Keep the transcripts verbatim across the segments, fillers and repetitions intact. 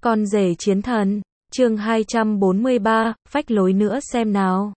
Con rể chiến thần, chương hai trăm bốn mươi ba, phách lối nữa xem nào.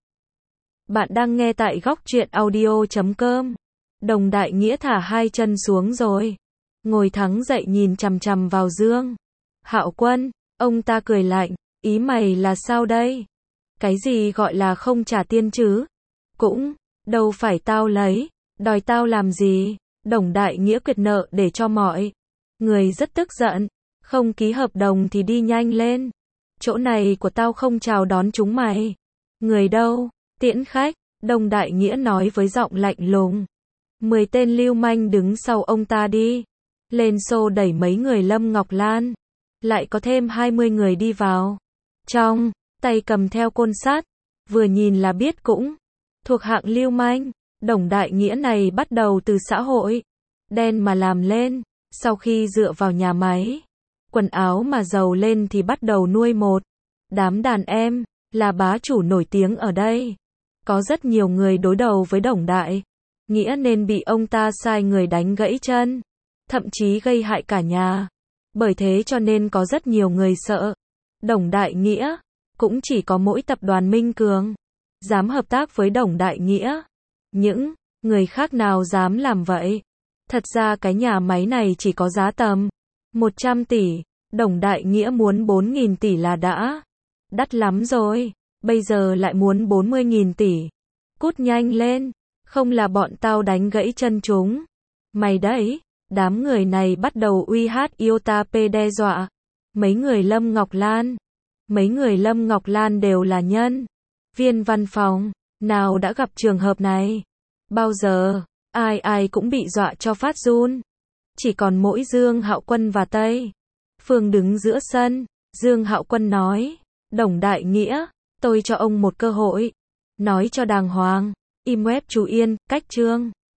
Bạn đang nghe tại góc truyện audio chấm com. Đồng Đại Nghĩa thả hai chân xuống rồi. Ngồi thắng dậy nhìn chằm chằm vào Dương Hạo Quân, ông ta cười lạnh, ý mày là sao đây? Cái gì gọi là không trả tiền chứ? Cũng, đâu phải tao lấy, đòi tao làm gì? Đồng Đại Nghĩa quyệt nợ để cho mọi người rất tức giận. Không ký hợp đồng thì đi nhanh lên. Chỗ này của tao không chào đón chúng mày. Người đâu? Tiễn khách. Đồng Đại Nghĩa nói với giọng lạnh lùng. Mười tên lưu manh đứng sau ông ta đi. Lên xô đẩy mấy người Lâm Ngọc Lan. Lại có thêm hai mươi người đi vào. Trong tay cầm theo côn sắt. Vừa nhìn là biết cũng thuộc hạng lưu manh. Đồng Đại Nghĩa này bắt đầu từ xã hội đen mà làm lên. Sau khi dựa vào nhà máy quần áo mà giàu lên thì bắt đầu nuôi một đám đàn em, là bá chủ nổi tiếng ở đây. Có rất nhiều người đối đầu với Đồng Đại Nghĩa nên bị ông ta sai người đánh gãy chân, thậm chí gây hại cả nhà. Bởi thế cho nên có rất nhiều người sợ Đồng Đại Nghĩa. Cũng chỉ có mỗi tập đoàn Minh Cường dám hợp tác với Đồng Đại Nghĩa. Những người khác nào dám làm vậy? Thật ra cái nhà máy này chỉ có giá tầm một trăm tỷ, Đồng Đại Nghĩa muốn bốn nghìn tỷ là đã đắt lắm rồi, bây giờ lại muốn bốn mươi nghìn tỷ. Cút nhanh lên, không là bọn tao đánh gãy chân chúng mày đấy. Đám người này bắt đầu uy hát Iota P đe dọa mấy người Lâm Ngọc Lan. Mấy người Lâm Ngọc Lan đều là nhân viên văn phòng, nào đã gặp trường hợp này bao giờ, ai ai cũng bị dọa cho phát run. Chỉ còn mỗi Dương Hạo Quân và Tây Phương đứng giữa sân. Dương Hạo Quân nói, Đồng Đại Nghĩa, tôi cho ông một cơ hội. Nói cho đàng hoàng, im web chú yên, cách chương.